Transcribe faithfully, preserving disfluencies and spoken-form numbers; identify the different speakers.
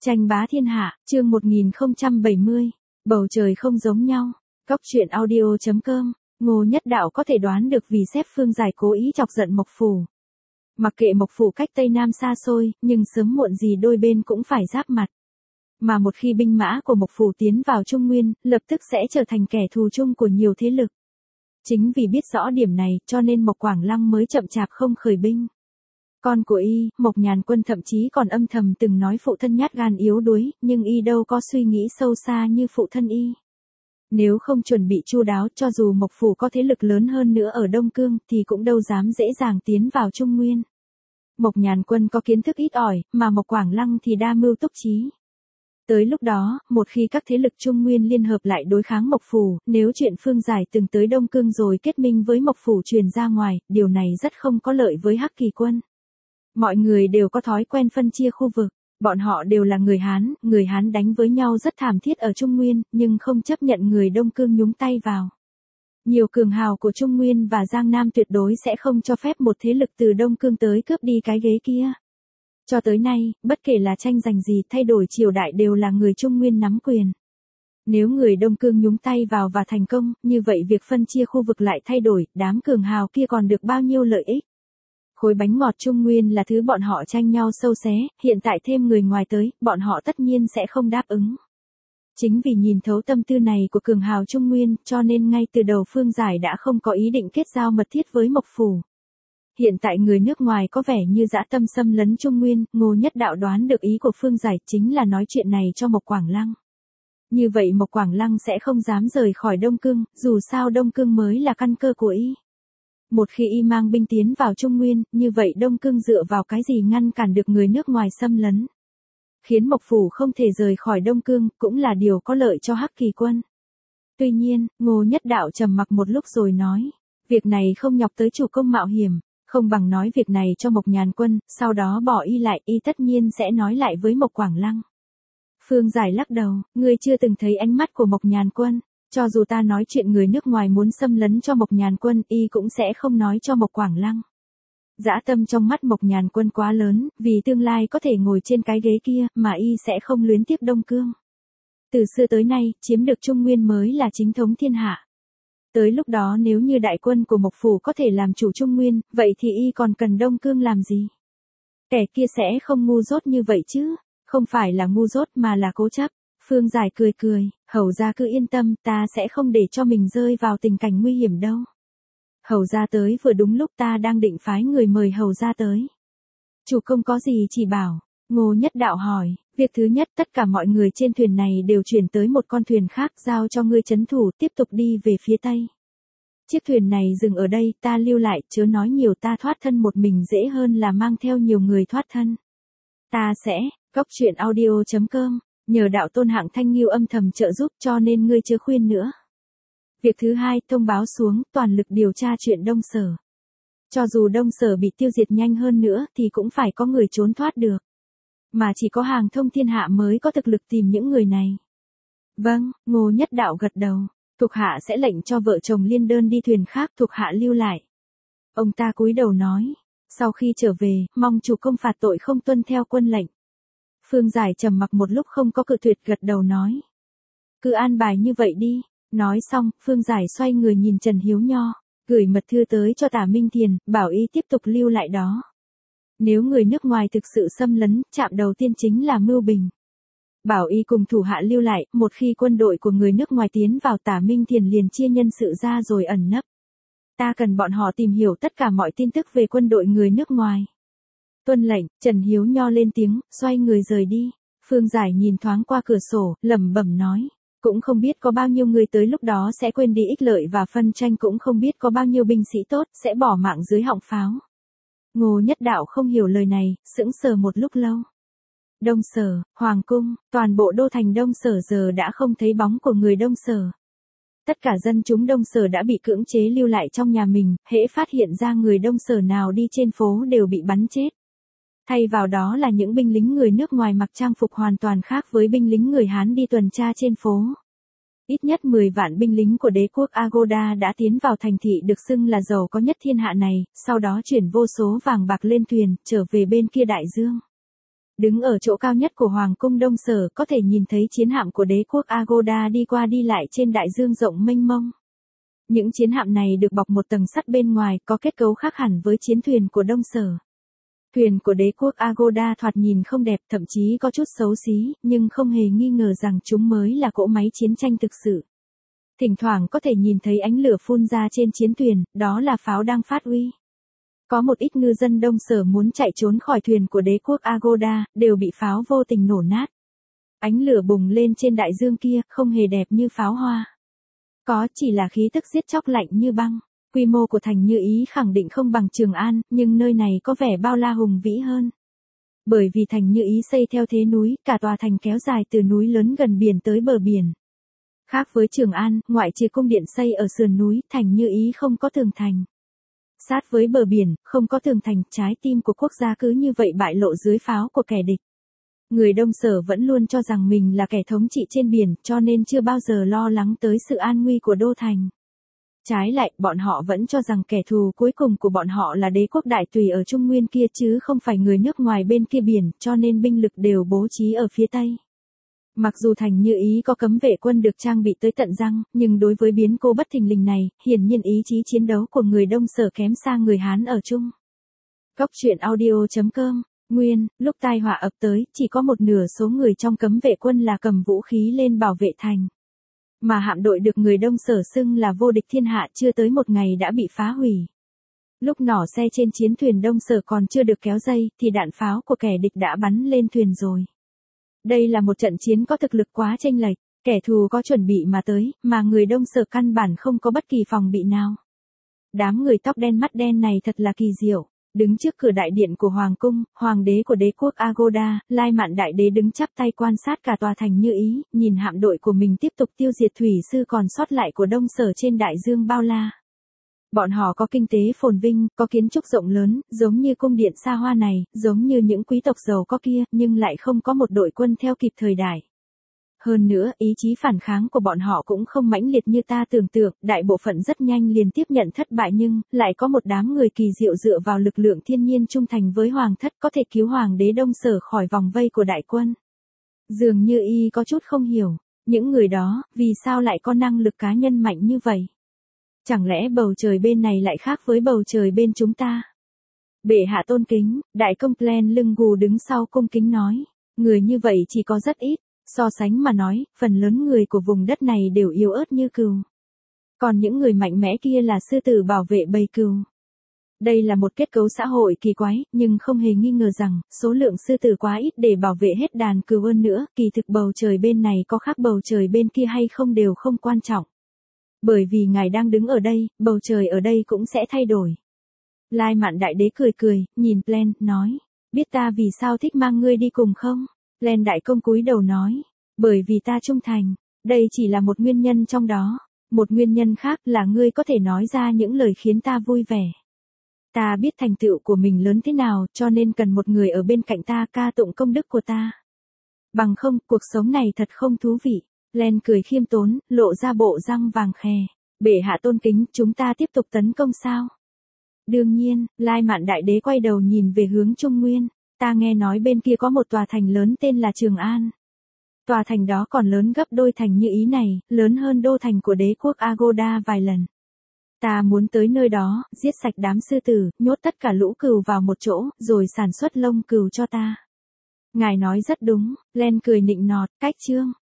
Speaker 1: Tranh bá thiên hạ, chương một nghìn không trăm bảy mươi. Bầu trời không giống nhau. Cóc truyện audio chấm com. Ngô Nhất Đạo có thể đoán được vì xếp Phương Giải cố ý chọc giận Mộc Phủ. Mặc kệ Mộc Phủ cách Tây Nam xa xôi, nhưng sớm muộn gì đôi bên cũng phải giáp mặt. Mà một khi binh mã của Mộc Phủ tiến vào Trung Nguyên, lập tức sẽ trở thành kẻ thù chung của nhiều thế lực. Chính vì biết rõ điểm này, cho nên Mộc Quảng Lăng mới chậm chạp không khởi binh. Con của y, Mộc Nhàn Quân thậm chí còn âm thầm từng nói phụ thân nhát gan yếu đuối, nhưng y đâu có suy nghĩ sâu xa như phụ thân y. Nếu không chuẩn bị chu đáo, cho dù Mộc Phủ có thế lực lớn hơn nữa ở Đông Cương, thì cũng đâu dám dễ dàng tiến vào Trung Nguyên. Mộc Nhàn Quân có kiến thức ít ỏi, mà Mộc Quảng Lăng thì đa mưu túc trí. Tới lúc đó, một khi các thế lực Trung Nguyên liên hợp lại đối kháng Mộc Phủ, nếu chuyện Phương Giải từng tới Đông Cương rồi kết minh với Mộc Phủ truyền ra ngoài, điều này rất không có lợi với Hắc Kỳ Quân. Mọi người đều có thói quen phân chia khu vực, bọn họ đều là người Hán, người Hán đánh với nhau rất thảm thiết ở Trung Nguyên, nhưng không chấp nhận người Đông Cương nhúng tay vào. Nhiều cường hào của Trung Nguyên và Giang Nam tuyệt đối sẽ không cho phép một thế lực từ Đông Cương tới cướp đi cái ghế kia. Cho tới nay, bất kể là tranh giành gì thay đổi triều đại đều là người Trung Nguyên nắm quyền. Nếu người Đông Cương nhúng tay vào và thành công, như vậy việc phân chia khu vực lại thay đổi, đám cường hào kia còn được bao nhiêu lợi ích. Khối bánh ngọt Trung Nguyên là thứ bọn họ tranh nhau sâu xé, hiện tại thêm người ngoài tới, bọn họ tất nhiên sẽ không đáp ứng. Chính vì nhìn thấu tâm tư này của cường hào Trung Nguyên, cho nên ngay từ đầu Phương Giải đã không có ý định kết giao mật thiết với Mộc Phủ. Hiện tại người nước ngoài có vẻ như dã tâm xâm lấn Trung Nguyên, Ngô Nhất Đạo đoán được ý của Phương Giải chính là nói chuyện này cho Mộc Quảng Lăng. Như vậy Mộc Quảng Lăng sẽ không dám rời khỏi Đông Cương, dù sao Đông Cương mới là căn cơ của y. Một khi y mang binh tiến vào Trung Nguyên, như vậy Đông Cương dựa vào cái gì ngăn cản được người nước ngoài xâm lấn. Khiến Mộc Phủ không thể rời khỏi Đông Cương, cũng là điều có lợi cho Hắc Kỳ Quân. Tuy nhiên, Ngô Nhất Đạo trầm mặc một lúc rồi nói, việc này không nhọc tới chủ công mạo hiểm, không bằng nói việc này cho Mộc Nhàn Quân, sau đó bỏ y lại, y tất nhiên sẽ nói lại với Mộc Quảng Lăng. Phương Giải lắc đầu, ngươi chưa từng thấy ánh mắt của Mộc Nhàn Quân. Cho dù ta nói chuyện người nước ngoài muốn xâm lấn cho Mộc Nhàn Quân, y cũng sẽ không nói cho Mộc Quảng Lăng. Dã tâm trong mắt Mộc Nhàn Quân quá lớn, vì tương lai có thể ngồi trên cái ghế kia, mà y sẽ không luyến tiếc Đông Cương. Từ xưa tới nay, chiếm được Trung Nguyên mới là chính thống thiên hạ. Tới lúc đó nếu như đại quân của Mộc Phủ có thể làm chủ Trung Nguyên, vậy thì y còn cần Đông Cương làm gì? Kẻ kia sẽ không ngu dốt như vậy chứ, không phải là ngu dốt mà là cố chấp. Phương Giải cười cười, Hầu gia cứ yên tâm, ta sẽ không để cho mình rơi vào tình cảnh nguy hiểm đâu. Hầu gia tới vừa đúng lúc, ta đang định phái người mời Hầu gia tới. Chủ công có gì chỉ bảo? Ngô Nhất Đạo hỏi, việc thứ nhất tất cả mọi người trên thuyền này đều chuyển tới một con thuyền khác, giao cho ngươi trấn thủ, tiếp tục đi về phía Tây. Chiếc thuyền này dừng ở đây, ta lưu lại, chớ nói nhiều, ta thoát thân một mình dễ hơn là mang theo nhiều người thoát thân. Ta sẽ, cóc truyện audio chấm com. Nhờ đạo tôn hạng thanh nghiêu âm thầm trợ giúp cho nên ngươi chớ khuyên nữa. Việc thứ hai, thông báo xuống, toàn lực điều tra chuyện Đông Sở. Cho dù Đông Sở bị tiêu diệt nhanh hơn nữa thì cũng phải có người trốn thoát được. Mà chỉ có hàng thông thiên hạ mới có thực lực tìm những người này. Vâng, Ngô Nhất Đạo gật đầu. Thuộc hạ sẽ lệnh cho vợ chồng Liên Đơn đi thuyền khác, thuộc hạ lưu lại. Ông ta cúi đầu nói. Sau khi trở về, mong chủ công phạt tội không tuân theo quân lệnh. Phương Giải trầm mặc một lúc không có cự tuyệt, gật đầu nói. Cứ an bài như vậy đi. Nói xong, Phương Giải xoay người nhìn Trần Hiếu Nho, gửi mật thư tới cho Tả Minh Thiền, bảo y tiếp tục lưu lại đó. Nếu người nước ngoài thực sự xâm lấn, chạm đầu tiên chính là Mưu Bình. Bảo y cùng thủ hạ lưu lại, một khi quân đội của người nước ngoài tiến vào, Tả Minh Thiền liền chia nhân sự ra rồi ẩn nấp. Ta cần bọn họ tìm hiểu tất cả mọi tin tức về quân đội người nước ngoài. Tuân lệnh, Trần Hiếu Nho lên tiếng, xoay người rời đi. Phương Giải nhìn thoáng qua cửa sổ, lẩm bẩm nói. Cũng không biết có bao nhiêu người tới lúc đó sẽ quên đi ích lợi và phân tranh, cũng không biết có bao nhiêu binh sĩ tốt sẽ bỏ mạng dưới họng pháo. Ngô Nhất Đạo không hiểu lời này, sững sờ một lúc lâu. Đông Sở, Hoàng Cung, toàn bộ đô thành Đông Sở giờ đã không thấy bóng của người Đông Sở. Tất cả dân chúng Đông Sở đã bị cưỡng chế lưu lại trong nhà mình, hễ phát hiện ra người Đông Sở nào đi trên phố đều bị bắn chết. Thay vào đó là những binh lính người nước ngoài mặc trang phục hoàn toàn khác với binh lính người Hán đi tuần tra trên phố. Ít nhất mười vạn binh lính của đế quốc Agoda đã tiến vào thành thị được xưng là giàu có nhất thiên hạ này, sau đó chuyển vô số vàng bạc lên thuyền, trở về bên kia đại dương. Đứng ở chỗ cao nhất của Hoàng cung Đông Sở có thể nhìn thấy chiến hạm của đế quốc Agoda đi qua đi lại trên đại dương rộng mênh mông. Những chiến hạm này được bọc một tầng sắt bên ngoài có kết cấu khác hẳn với chiến thuyền của Đông Sở. Thuyền của đế quốc Agoda thoạt nhìn không đẹp, thậm chí có chút xấu xí, nhưng không hề nghi ngờ rằng chúng mới là cỗ máy chiến tranh thực sự. Thỉnh thoảng có thể nhìn thấy ánh lửa phun ra trên chiến thuyền, đó là pháo đang phát uy. Có một ít ngư dân Đông Sở muốn chạy trốn khỏi thuyền của đế quốc Agoda, đều bị pháo vô tình nổ nát. Ánh lửa bùng lên trên đại dương kia, không hề đẹp như pháo hoa. Có chỉ là khí tức giết chóc lạnh như băng. Quy mô của thành Như Ý khẳng định không bằng Trường An, nhưng nơi này có vẻ bao la hùng vĩ hơn. Bởi vì thành Như Ý xây theo thế núi, cả tòa thành kéo dài từ núi lớn gần biển tới bờ biển. Khác với Trường An, ngoại trừ cung điện xây ở sườn núi, thành Như Ý không có tường thành. Sát với bờ biển, không có tường thành, trái tim của quốc gia cứ như vậy bại lộ dưới pháo của kẻ địch. Người Đông Sở vẫn luôn cho rằng mình là kẻ thống trị trên biển, cho nên chưa bao giờ lo lắng tới sự an nguy của đô thành. Trái lại, bọn họ vẫn cho rằng kẻ thù cuối cùng của bọn họ là đế quốc Đại Tùy ở Trung Nguyên kia chứ không phải người nước ngoài bên kia biển, cho nên binh lực đều bố trí ở phía Tây. Mặc dù thành Như Ý có cấm vệ quân được trang bị tới tận răng, nhưng đối với biến cố bất thình lình này, hiển nhiên ý chí chiến đấu của người Đông Sở kém xa người Hán ở Trung. Góc truyện audio chấm com. Nguyên, lúc tai họa ập tới, chỉ có một nửa số người trong cấm vệ quân là cầm vũ khí lên bảo vệ thành. Mà hạm đội được người Đông Sở xưng là vô địch thiên hạ chưa tới một ngày đã bị phá hủy. Lúc nỏ xe trên chiến thuyền Đông Sở còn chưa được kéo dây, thì đạn pháo của kẻ địch đã bắn lên thuyền rồi. Đây là một trận chiến có thực lực quá chênh lệch, kẻ thù có chuẩn bị mà tới, mà người Đông Sở căn bản không có bất kỳ phòng bị nào. Đám người tóc đen mắt đen này thật là kỳ diệu. Đứng trước cửa đại điện của Hoàng cung, Hoàng đế của đế quốc Agoda, Lai Mạn Đại đế đứng chắp tay quan sát cả tòa thành Như Ý, nhìn hạm đội của mình tiếp tục tiêu diệt thủy sư còn sót lại của Đông Sở trên đại dương bao la. Bọn họ có kinh tế phồn vinh, có kiến trúc rộng lớn, giống như cung điện xa hoa này, giống như những quý tộc giàu có kia, nhưng lại không có một đội quân theo kịp thời đại. Hơn nữa, ý chí phản kháng của bọn họ cũng không mãnh liệt như ta tưởng tượng, đại bộ phận rất nhanh liền tiếp nhận thất bại nhưng, lại có một đám người kỳ diệu dựa vào lực lượng thiên nhiên trung thành với hoàng thất có thể cứu hoàng đế Đông Sở khỏi vòng vây của đại quân. Dường như y có chút không hiểu, những người đó, vì sao lại có năng lực cá nhân mạnh như vậy? Chẳng lẽ bầu trời bên này lại khác với bầu trời bên chúng ta? Bệ hạ tôn kính, đại công Glen lưng gù đứng sau cung kính nói, người như vậy chỉ có rất ít. So sánh mà nói, phần lớn người của vùng đất này đều yếu ớt như cừu. Còn những người mạnh mẽ kia là sư tử bảo vệ bầy cừu. Đây là một kết cấu xã hội kỳ quái, nhưng không hề nghi ngờ rằng, số lượng sư tử quá ít để bảo vệ hết đàn cừu hơn nữa, kỳ thực bầu trời bên này có khác bầu trời bên kia hay không đều không quan trọng. Bởi vì ngài đang đứng ở đây, bầu trời ở đây cũng sẽ thay đổi. Lai Mạn Đại đế cười cười, nhìn Glen, nói, biết ta vì sao thích mang ngươi đi cùng không? Glen đại công cúi đầu nói, bởi vì ta trung thành, đây chỉ là một nguyên nhân trong đó, một nguyên nhân khác là ngươi có thể nói ra những lời khiến ta vui vẻ. Ta biết thành tựu của mình lớn thế nào cho nên cần một người ở bên cạnh ta ca tụng công đức của ta. Bằng không, cuộc sống này thật không thú vị. Glen cười khiêm tốn, lộ ra bộ răng vàng khè. Bệ hạ tôn kính, chúng ta tiếp tục tấn công sao? Đương nhiên, Lai Mạn Đại đế quay đầu nhìn về hướng Trung Nguyên. Ta nghe nói bên kia có một tòa thành lớn tên là Trường An. Tòa thành đó còn lớn gấp đôi thành Như Ý này, lớn hơn đô thành của đế quốc Agoda vài lần. Ta muốn tới nơi đó, giết sạch đám sư tử, nhốt tất cả lũ cừu vào một chỗ, rồi sản xuất lông cừu cho ta. Ngài nói rất đúng, Glen cười nịnh nọt, cách chương.